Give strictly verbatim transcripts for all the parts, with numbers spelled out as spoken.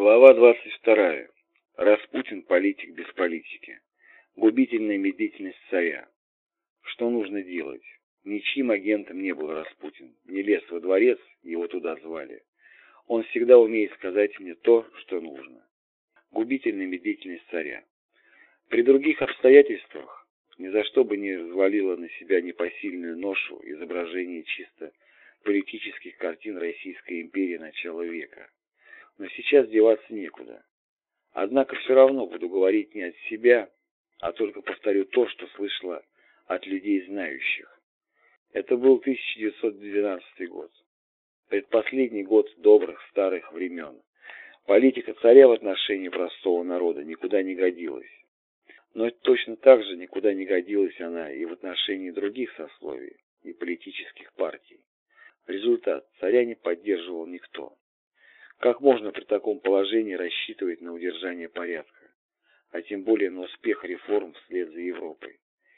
Глава двадцать вторая. Распутин – политик без политики. Губительная медлительность царя. Что нужно делать? Ничьим агентом не был Распутин. Не лез во дворец, его туда звали. Он всегда умеет сказать мне то, что нужно. Губительная медлительность царя. При других обстоятельствах ни за что бы не взвалило на себя непосильную ношу изображения чисто политических картин Российской империи начала века. Но сейчас деваться некуда. Однако все равно буду говорить не от себя, а только повторю то, что слышала от людей знающих. Это был тысяча девятьсот двенадцатый год. Предпоследний год добрых старых времен. Политика царя в отношении простого народа никуда не годилась. Но точно так же никуда не годилась она и в отношении других сословий и политических партий. Результат: царя не поддерживал никто. Как можно при таком положении рассчитывать на удержание порядка, а тем более на успех реформ вслед за Европой?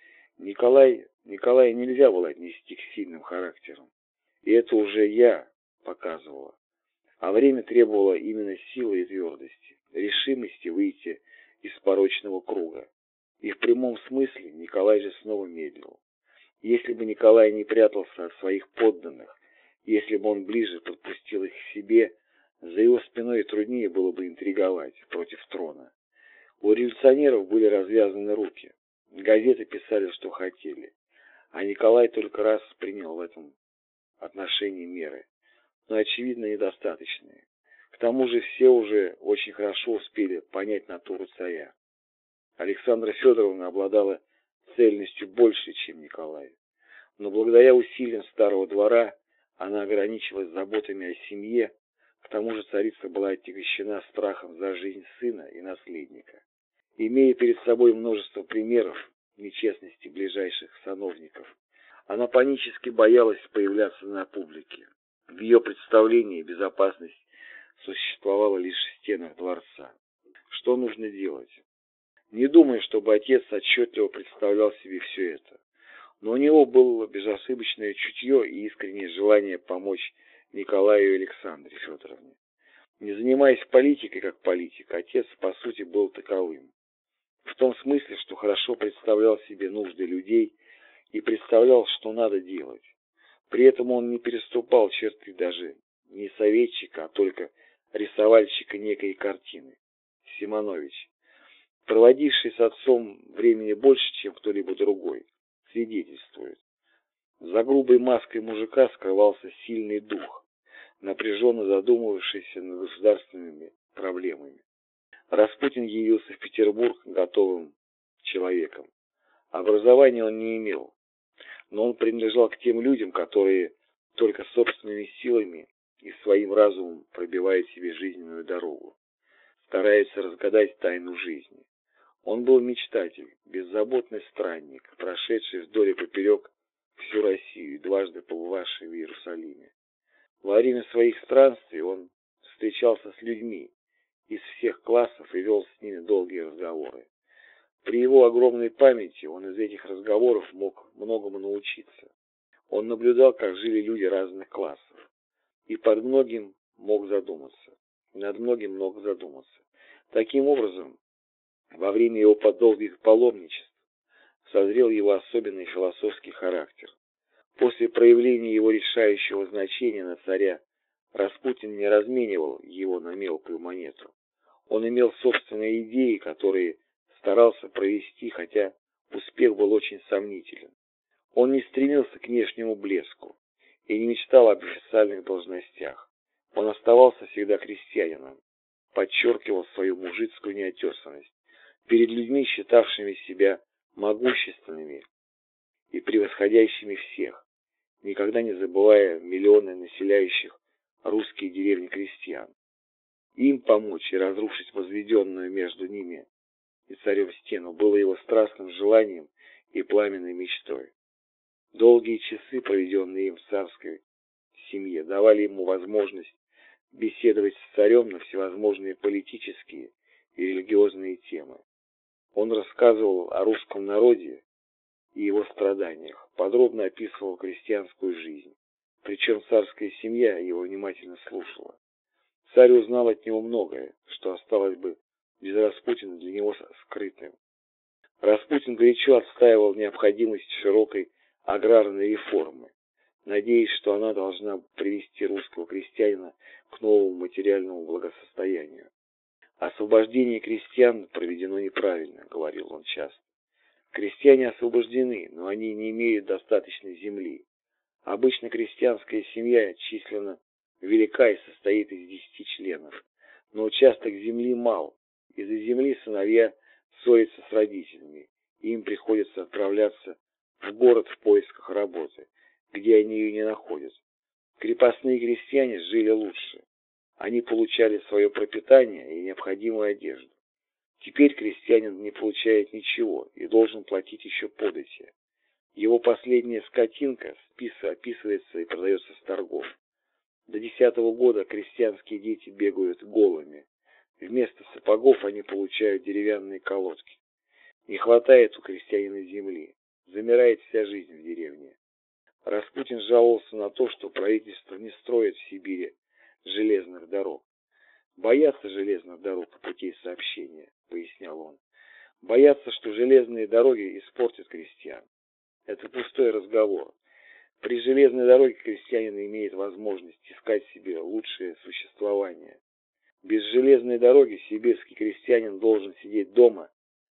Николай, Николая нельзя было отнести к сильным характерам, и это уже я показывала. А время требовало именно силы и твердости, решимости выйти из порочного круга. И в прямом смысле Николай же снова медлил. Если бы Николай не прятался от своих подданных, если бы он ближе подпустил их к себе, за его спиной труднее было бы интриговать против трона. У революционеров были развязаны руки. Газеты писали, что хотели. А Николай только раз принял в этом отношении меры. Но, очевидно, недостаточные. К тому же все уже очень хорошо успели понять натуру царя. Александра Федоровна обладала цельностью больше, чем Николай. Но благодаря усилиям старого двора она ограничилась заботами о семье. К тому же царица была отягощена страхом за жизнь сына и наследника. Имея перед собой множество примеров нечестности ближайших сановников, она панически боялась появляться на публике. В ее представлении безопасность существовала лишь в стенах дворца. Что нужно делать? Не думаю, чтобы отец отчетливо представлял себе все это. Но у него было безошибочное чутье и искреннее желание помочь Николаю и Александре Федоровне. Не занимаясь политикой как политик, отец, по сути, был таковым. В том смысле, что хорошо представлял себе нужды людей и представлял, что надо делать. При этом он не переступал черты даже не советчика, а только рисовальщика некой картины. Симонович, проводивший с отцом времени больше, чем кто-либо другой, свидетельствует. За грубой маской мужика скрывался сильный дух, напряженно задумывавшийся над государственными проблемами. Распутин явился в Петербург готовым человеком. Образования он не имел, но он принадлежал к тем людям, которые только собственными силами и своим разумом пробивают себе жизненную дорогу, стараются разгадать тайну жизни. Он был мечтатель, беззаботный странник, прошедший вдоль и поперек всю Россию и дважды побывавший в Иерусалиме. Во время своих странствий он встречался с людьми из всех классов и вел с ними долгие разговоры. При его огромной памяти он из этих разговоров мог многому научиться. Он наблюдал, как жили люди разных классов, и под многим мог задуматься, над многим мог задуматься. Таким образом, во время его долгих паломничеств созрел его особенный философский характер. После проявления его решающего значения на царя, Распутин не разменивал его на мелкую монету. Он имел собственные идеи, которые старался провести, хотя успех был очень сомнителен. Он не стремился к внешнему блеску и не мечтал об официальных должностях. Он оставался всегда крестьянином, подчеркивал свою мужицкую неотесанность перед людьми, считавшими себя могущественными и превосходящими всех, никогда не забывая миллионы населяющих русские деревни крестьян. Им помочь и разрушить возведенную между ними и царем стену было его страстным желанием и пламенной мечтой. Долгие часы, проведенные им в царской семье, давали ему возможность беседовать с царем на всевозможные политические и религиозные темы. Он рассказывал о русском народе и его страданиях, подробно описывал крестьянскую жизнь, причем царская семья его внимательно слушала. Царь узнал от него многое, что осталось бы без Распутина для него скрытым. Распутин горячо отстаивал необходимость широкой аграрной реформы, надеясь, что она должна привести русского крестьянина к новому материальному благосостоянию. «Освобождение крестьян проведено неправильно», — говорил он часто. «Крестьяне освобождены, но они не имеют достаточной земли. Обычно крестьянская семья численно велика и состоит из десяти членов, но участок земли мал. Из-за земли сыновья ссорятся с родителями, и им приходится отправляться в город в поисках работы, где они ее не находят. Крепостные крестьяне жили лучше. Они получали свое пропитание и необходимую одежду. Теперь крестьянин не получает ничего и должен платить еще подати. Его последняя скотинка списа описывается и продается с торгов. До десятого года крестьянские дети бегают голыми. Вместо сапогов они получают деревянные колодки. Не хватает у крестьянина земли. Замирает вся жизнь в деревне. Распутин жаловался на то, что правительство не строит в Сибири железных дорог. «Боятся железных дорог и путей сообщения», — пояснял он. «Боятся, что железные дороги испортят крестьян. Это пустой разговор. При железной дороге крестьянин имеет возможность искать себе лучшее существование. Без железной дороги сибирский крестьянин должен сидеть дома.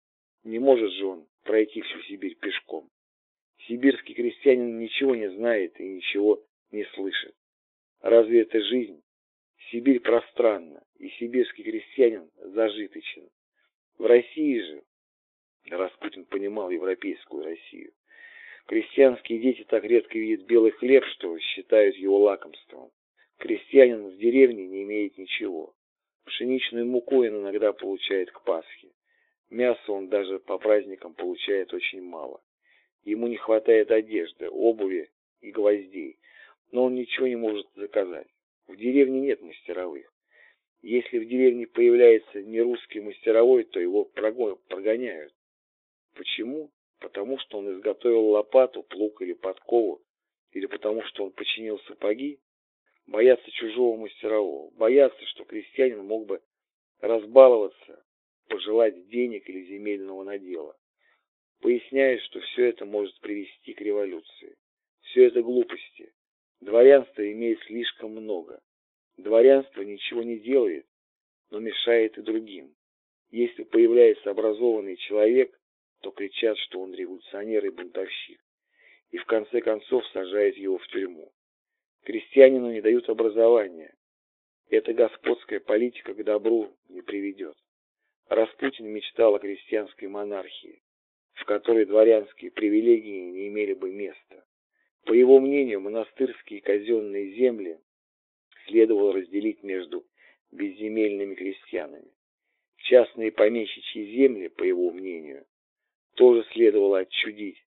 Не может же он пройти всю Сибирь пешком. Сибирский крестьянин ничего не знает и ничего не слышит. Разве это жизнь? Сибирь пространна, и сибирский крестьянин зажиточен. В России же, Распутин понимал европейскую Россию, крестьянские дети так редко видят белый хлеб, что считают его лакомством. Крестьянин в деревне не имеет ничего. Пшеничную муку он иногда получает к Пасхе. Мясо он даже по праздникам получает очень мало. Ему не хватает одежды, обуви и гвоздей, но он ничего не может заказать. В деревне нет мастеровых. Если в деревне появляется нерусский мастеровой, то его прогоняют. Почему? Потому что он изготовил лопату, плуг или подкову, или потому что он починил сапоги. Боятся чужого мастерового, боятся, что крестьянин мог бы разбаловаться, пожелать денег или земельного надела. Поясняет, что все это может привести к революции. Все это глупости. Дворянство имеет слишком много. Дворянство ничего не делает, но мешает и другим. Если появляется образованный человек, то кричат, что он революционер и бунтовщик, и в конце концов сажают его в тюрьму. Крестьянину не дают образования. Эта господская политика к добру не приведет. Распутин мечтал о крестьянской монархии, в которой дворянские привилегии не имели бы места. По его мнению, монастырские и казенные земли следовало разделить между безземельными крестьянами. Частные помещичьи земли, по его мнению, тоже следовало отчудить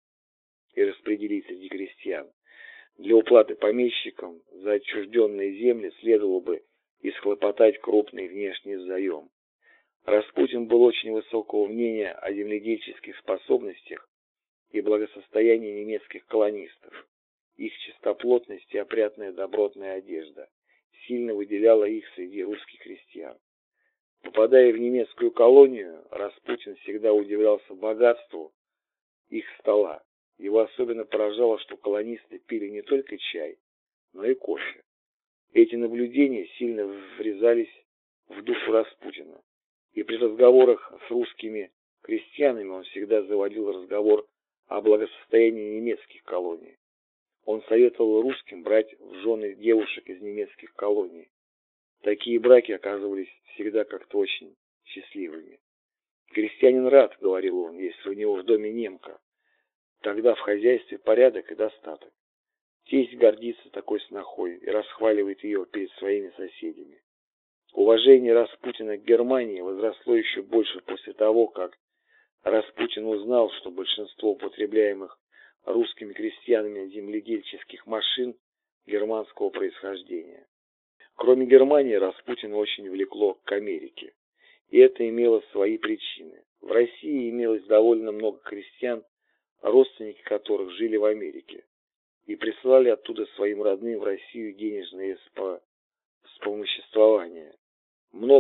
и распределить среди крестьян. Для уплаты помещикам за отчужденные земли следовало бы исхлопотать крупный внешний заем. Распутин был очень высокого мнения о земледельческих способностях и благосостоянии немецких колонистов. Их чистоплотность и опрятная добротная одежда сильно выделяла их среди русских крестьян. Попадая в немецкую колонию, Распутин всегда удивлялся богатству их стола. Его особенно поражало, что колонисты пили не только чай, но и кофе. Эти наблюдения сильно врезались в душу Распутина. И при разговорах с русскими крестьянами он всегда заводил разговор о благосостоянии немецких колоний. Он советовал русским брать в жены девушек из немецких колоний. Такие браки оказывались всегда как-то очень счастливыми. «Крестьянин рад, — говорил он, — если у него в доме немка. Тогда в хозяйстве порядок и достаток. Тесть гордится такой снохой и расхваливает ее перед своими соседями». Уважение Распутина к Германии возросло еще больше после того, как Распутин узнал, что большинство употребляемых русскими крестьянами земледельческих машин германского происхождения. Кроме Германии, Распутина очень влекло к Америке, и это имело свои причины. В России имелось довольно много крестьян, родственники которых жили в Америке, и присылали оттуда своим родным в Россию денежные вспомоществования.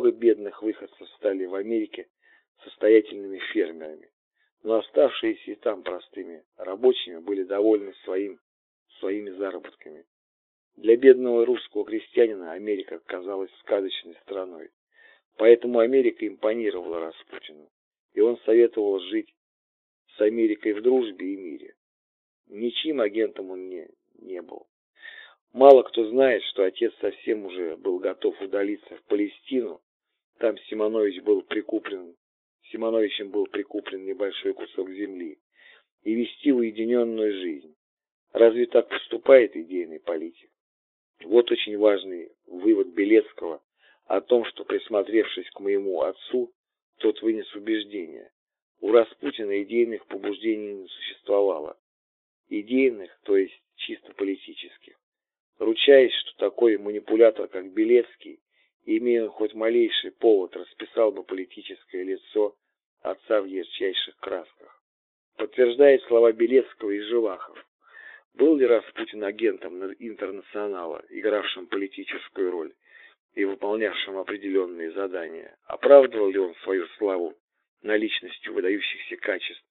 Много бедных выходцев стали в Америке состоятельными фермерами, но оставшиеся и там простыми рабочими были довольны своим, своими заработками. Для бедного русского крестьянина Америка казалась сказочной страной, поэтому Америка импонировала Распутину, и он советовал жить с Америкой в дружбе и мире. Ничьим агентом он не, не был. Мало кто знает, что отец совсем уже был готов удалиться в Палестину. Там Симонович был прикуплен, Симоновичем был прикуплен небольшой кусок земли, и вести уединенную жизнь. Разве так поступает идейный политик? Вот очень важный вывод Белецкого о том, что, присмотревшись к моему отцу, тот вынес убеждение. У Распутина идейных побуждений не существовало. Идейных, то есть чисто политических. Ручаясь, что такой манипулятор, как Белецкий, имея хоть малейший повод, расписал бы политическое лицо отца в ярчайших красках. Подтверждает слова Белецкого и Живахов. Был ли Распутин агентом интернационала, игравшим политическую роль и выполнявшим определенные задания? Оправдывал ли он свою славу наличностью выдающихся качеств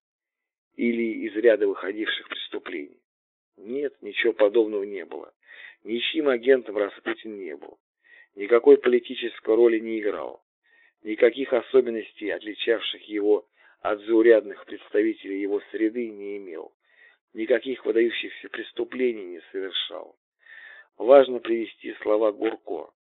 или из ряда выходивших преступлений? Нет, ничего подобного не было. Ничьим агентом Распутин не был. Никакой политической роли не играл. Никаких особенностей, отличавших его от заурядных представителей его среды, не имел. Никаких выдающихся преступлений не совершал. Важно привести слова Гурко.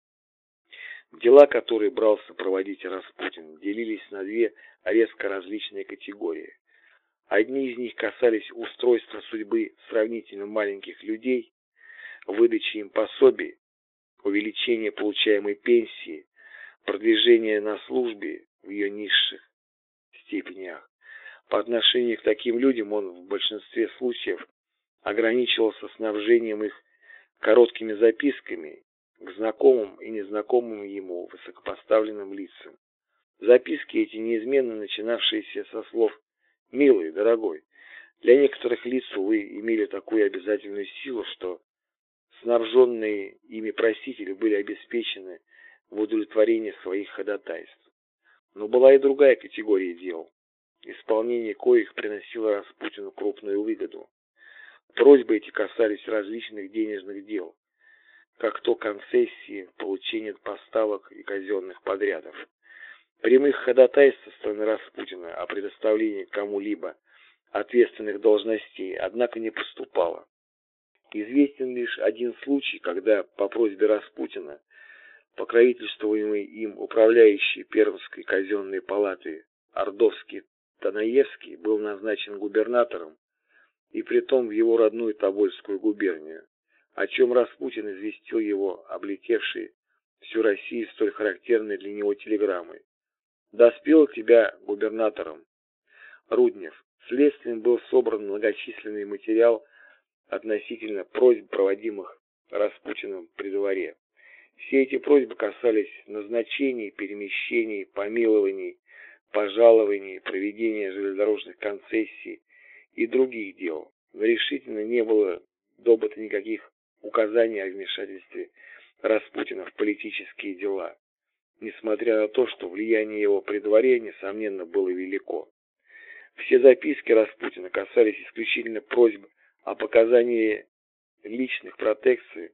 Дела, которые брался проводить Распутин, делились на две резко различные категории. Одни из них касались устройства судьбы сравнительно маленьких людей, выдачи им пособий, увеличения получаемой пенсии, продвижения на службе в ее низших степенях. По отношению к таким людям он в большинстве случаев ограничивался снабжением их короткими записками к знакомым и незнакомым ему высокопоставленным лицам. Записки эти, неизменно начинавшиеся со слов «милый, дорогой», для некоторых лиц, увы, имели такую обязательную силу, что снабженные ими просители были обеспечены в удовлетворении своих ходатайств. Но была и другая категория дел, исполнение коих приносило Распутину крупную выгоду. Просьбы эти касались различных денежных дел, как то концессии, получение поставок и казенных подрядов. Прямых ходатайств со стороны Распутина о предоставлении кому-либо ответственных должностей, однако, не поступало. Известен лишь один случай, когда по просьбе Распутина покровительствуемый им управляющий Пермской казенной палаты Ордовский Танаевский был назначен губернатором, и притом в его родную Тобольскую губернию, о чем Распутин известил его, облетевший всю Россию столь характерной для него телеграммой. «Доспел тебя губернатором, Руднев». Следствием был собран многочисленный материал относительно просьб, проводимых Распутиным при дворе. Все эти просьбы касались назначений, перемещений, помилований, пожалований, проведения железнодорожных концессий и других дел. Но решительно не было добыто никаких указаний о вмешательстве Распутина в политические дела, несмотря на то, что влияние его при дворе, несомненно, было велико. Все записки Распутина касались исключительно просьб о показании личных протекций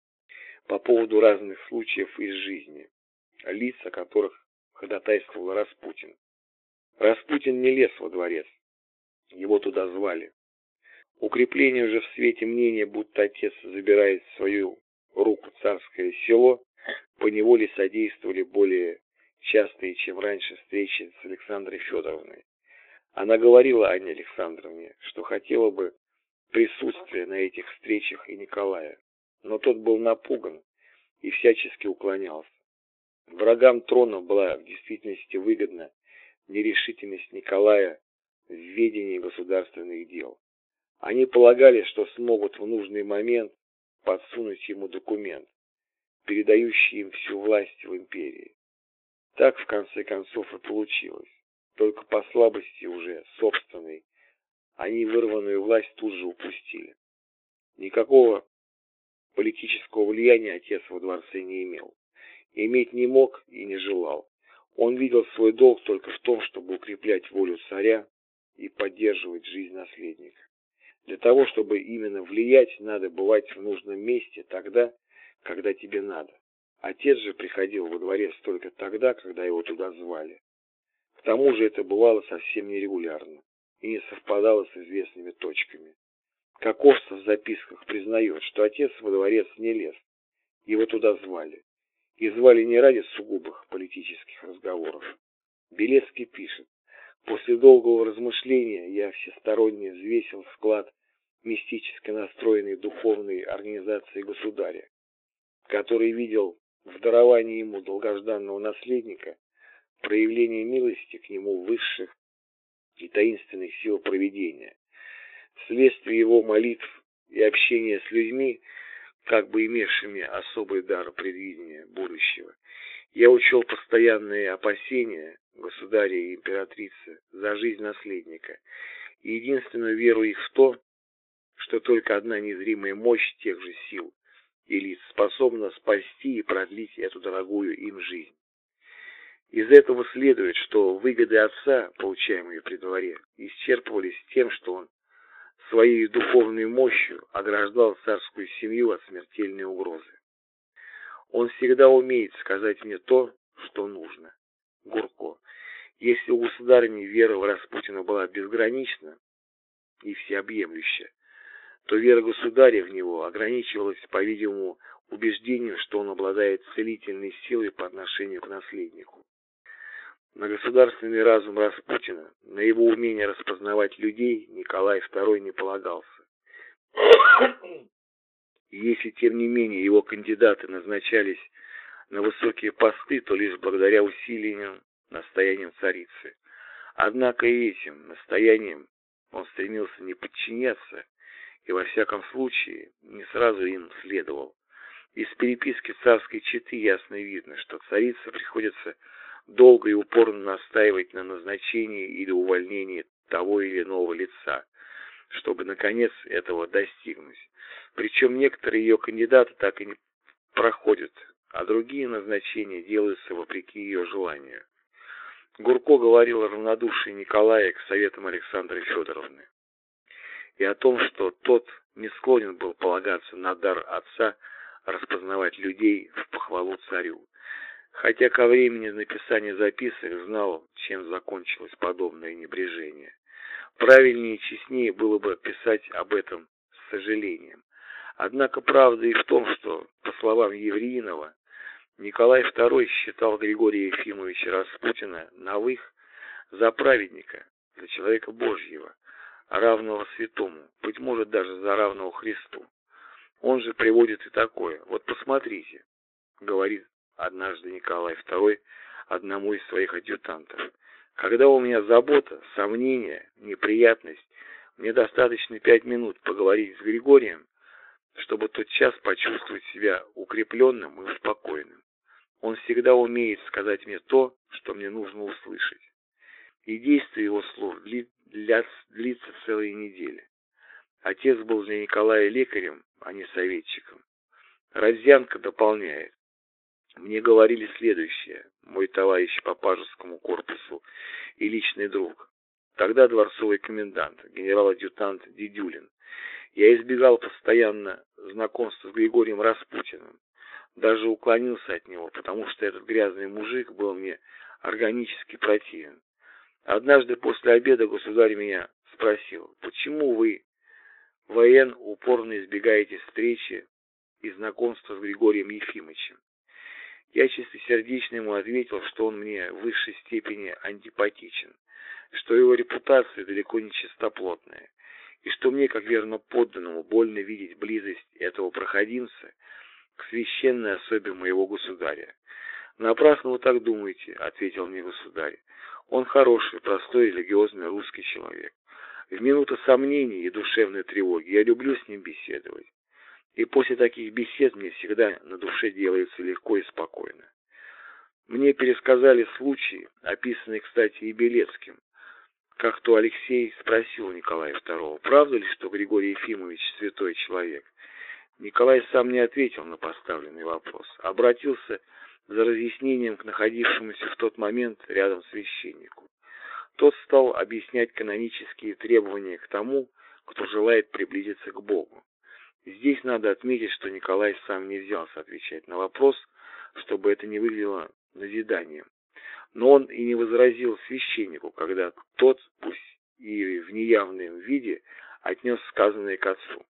по поводу разных случаев из жизни, лиц, о которых ходатайствовал Распутин. Распутин не лез во дворец, его туда звали. Укрепление уже в свете мнения, будто отец забирает в свою руку царское село, поневоле содействовали более частые, чем раньше, встречи с Александрой Федоровной. Она говорила Анне Александровне, что хотела бы присутствия на этих встречах и Николая, но тот был напуган и всячески уклонялся. Врагам трона была в действительности выгодна нерешительность Николая в ведении государственных дел. Они полагали, что смогут в нужный момент подсунуть ему документ, передающий им всю власть в империи. Так, в конце концов, и получилось. Только по слабости уже собственной они вырванную власть тут же упустили. Никакого политического влияния отец во дворце не имел. иметь не мог и не желал. Он видел свой долг только в том, чтобы укреплять волю царя и поддерживать жизнь наследника. Для того, чтобы именно влиять, надо бывать в нужном месте тогда, когда тебе надо. Отец же приходил во дворец только тогда, когда его туда звали. К тому же это бывало совсем нерегулярно и не совпадало с известными точками. Каковцев в записках признает, что отец во дворец не лез, его туда звали. И звали не ради сугубых политических разговоров. Белецкий пишет: «После долгого размышления я всесторонне взвесил склад мистически настроенной духовной организации государя, который видел в даровании ему долгожданного наследника проявление милости к нему высших и таинственных сил провидения. Вследствие его молитв и общения с людьми, как бы имевшими особый дар предвидения будущего, я учел постоянные опасения государя и императрицы за жизнь наследника и единственную веру их в то, что только одна незримая мощь тех же сил и лиц способна спасти и продлить эту дорогую им жизнь. Из этого следует, что выгоды отца, получаемые при дворе, исчерпывались тем, что он своей духовной мощью ограждал царскую семью от смертельной угрозы. Он всегда умеет сказать мне то, что нужно. Гурко. Если у государыни вера в Распутина была безгранична и всеобъемлюща, то вера государя в него ограничивалась, по-видимому, убеждением, что он обладает целительной силой по отношению к наследнику. На государственный разум Распутина, на его умение распознавать людей Николай второй не полагался. И если, тем не менее, его кандидаты назначались на высокие посты, то лишь благодаря усилениям, настояниям царицы. Однако и этим настоянием он стремился не подчиняться и, во всяком случае, не сразу им следовал. Из переписки царской четы ясно видно, что царице приходится долго и упорно настаивать на назначении или увольнении того или иного лица, чтобы, наконец, этого достигнуть. Причем некоторые ее кандидаты так и не проходят, а другие назначения делаются вопреки ее желанию. Гурко говорил о равнодушии Николая к советам Александры Федоровны и о том, что тот не склонен был полагаться на дар отца распознавать людей в похвалу царю. Хотя ко времени написания записок знал, чем закончилось подобное небрежение. Правильнее и честнее было бы писать об этом с сожалением. Однако правда и в том, что, по словам Евриинова, Николай второй считал Григория Ефимовича Распутина новых за праведника, за человека Божьего, равного святому, быть может даже за равного Христу. Он же приводит и такое: «Вот посмотрите», — говорит однажды Николай второй одному из своих адъютантов, «когда у меня забота, сомнение, неприятность, мне достаточно пять минут поговорить с Григорием, чтобы тотчас почувствовать себя укрепленным и успокоенным. Он всегда умеет сказать мне то, что мне нужно услышать». И действие его слов дли, для, длится целые недели. Отец был для Николая лекарем, а не советчиком. Родзянко дополняет: «Мне говорили следующее, мой товарищ по пажескому корпусу и личный друг, тогда дворцовый комендант, генерал-адъютант Дедюлин. Я избегал постоянно знакомства с Григорием Распутиным, даже уклонился от него, потому что этот грязный мужик был мне органически противен. Однажды после обеда государь меня спросил: почему вы, вэ эн, упорно избегаете встречи и знакомства с Григорием Ефимовичем? Я чистосердечно ему ответил, что он мне в высшей степени антипатичен, что его репутация далеко не чистоплотная, и что мне, как верно подданному, больно видеть близость этого проходимца к священной особе моего государя. «Напрасно вы так думаете», — ответил мне государь. «Он хороший, простой, религиозный русский человек. В минуты сомнений и душевной тревоги я люблю с ним беседовать. И после таких бесед мне всегда на душе делается легко и спокойно». Мне пересказали случаи, описанные, кстати, и Белецким, как то Алексей спросил Николая второго, правда ли, что Григорий Ефимович святой человек. Николай сам не ответил на поставленный вопрос, обратился за разъяснением к находившемуся в тот момент рядом священнику. Тот стал объяснять канонические требования к тому, кто желает приблизиться к Богу. Здесь надо отметить, что Николай сам не взялся отвечать на вопрос, чтобы это не выглядело назиданием. Но он и не возразил священнику, когда тот, пусть и в неявном виде, отнес сказанное к отцу.